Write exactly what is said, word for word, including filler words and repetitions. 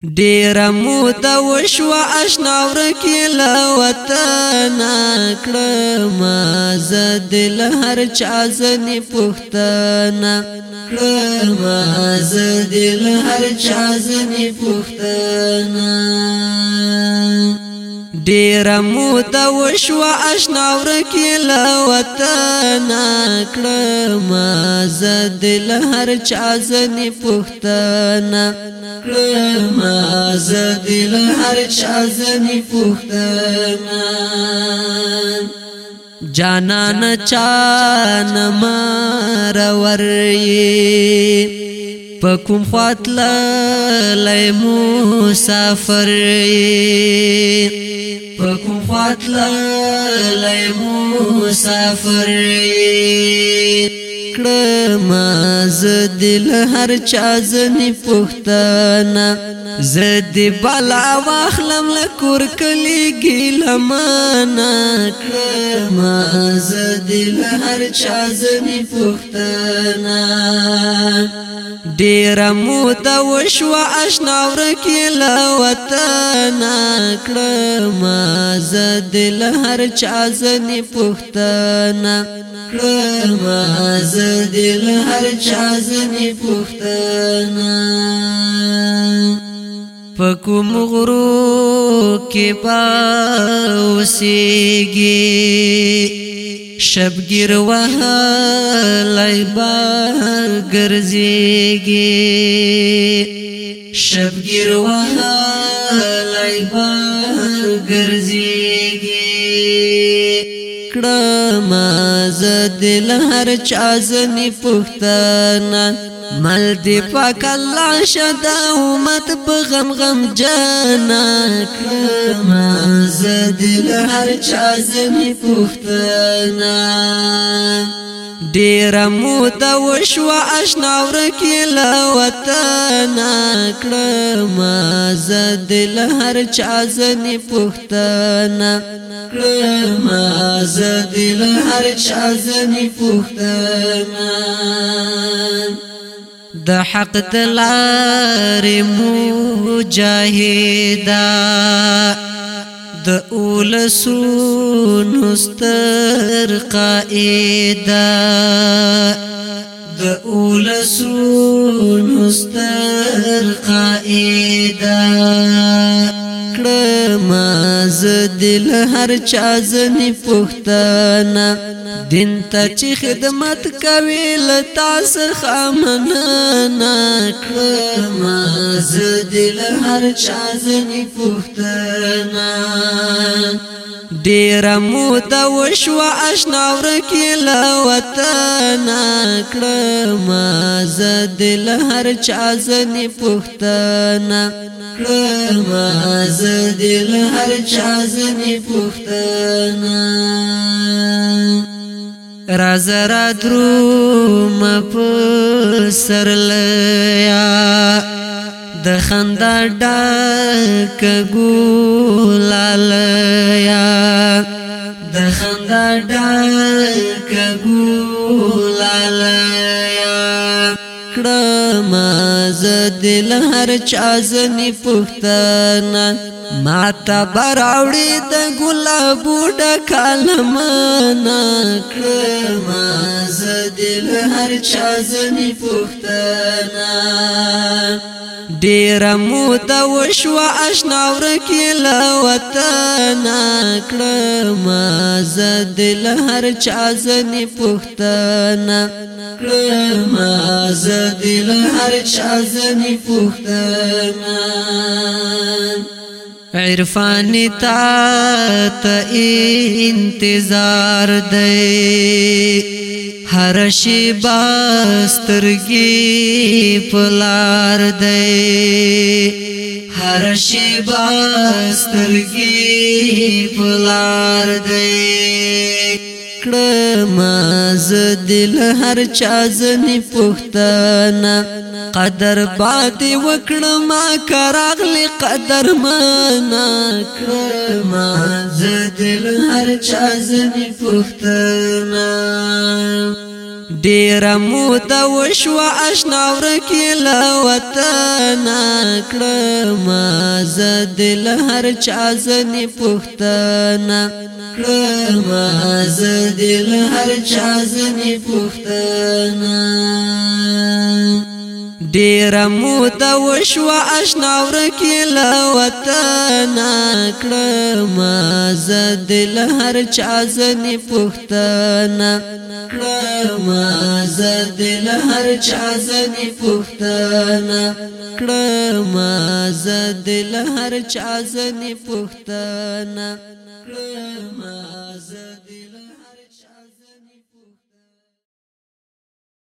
ډیر موده وشوه اشنا ورکی له وطنه کړمه زه دې له هر چا ځنې پوښتنه کړمه زه دې له هر چا ځنې پوښتنه ډیر موده وشوه اشنا ورکی له وطنه کړمه زه دې له هر چا ځنې پوښتنه کړمه زه دې له هر چا ځنې پوښتنه جانان چانه مرور یې په کوم خوا تللی مسافر یې په کوم خوا تللی مسافر یې کړمه زه دې له هر چا ځنې پوښتنه زه دې بلا واخلم له کور کلي ګیلمنه کړمه زه دې له هر چا ځنې پوښتنه ډیره موده وشوه اشنا ورکې له وطنه کړمه زه دې له هر چا ځنې پوښتنه کړمه زه دې له هر چا ځنې پوښتنه په کوم غرو کې به اوسېږي شبګیر وهلی به ګرځېږي شبګیر وهلی به ګرځېږي کړمه زه دې له هر چا ځنې پوښتنه مل دې پاک الله شه د امت په غم غم جانه کړمه زه دې له هر چا ځنې پوښتنه ډیره موده وشوه اشنا ورکې له وطنه کړمه زه دې له هر چا ځنې پوښتنه کړمه زه دې له هر چا ځنې پوښتنه د حق د لارې مجاهده د اولسونو ستر قائده د اولسونو ستر قائده کړمه زه دې له هر چا ځنې پوښتنه دین ته چې خدمت کوي له تا څخه مننه کړمه زه دې له هر چا ځنې پوښتنه ډیره موده وشوه اشنا ورکې له وطنه کړمه زه دې له هر چا ځنې پوښتنه کړمه زه دې له هر چا ځنې پوښتنه راز را دروم په سرلیا د خندا ډکه ګلالیا د خندا ډکه ګلالیا کړمه زه دې له هر چا ځنې پوښتنه ماته به راوړې د ګلابو ډکه لمنه کړمه زه دې له هر چا ځنې پوښتنه ډیره موده وشوه اشنا ورکې له وطنه کړمه زه دې له هر چا ځنې پوښتنه کړمه زه دې له هر چا ځنې پوښتنه عرفانی تا ته انتظار دی هر شیبه سترګې په لار دی هر شیبه سترګې په لار دی کړمه زه دې له هر چا ځنې پوښتنه قدر باندې وکړمه که راغلی قدر منه کړمه زه دې له هر چا ځنې پوښتنه ډیر موده وشو آشنا ورکی له وطن کړم زه دل هر چا ځنې پوښتنه کړم زه دل هر چا ځنې پوښتنه ډیر موده وشو آشنا ورکی له وطن کړم زه دل هر چا ځنې پوښتنه کړم زه دل هر چا ځنې پوښتنه کړم زه دل هر چا ځنې پوښتنه کړم زه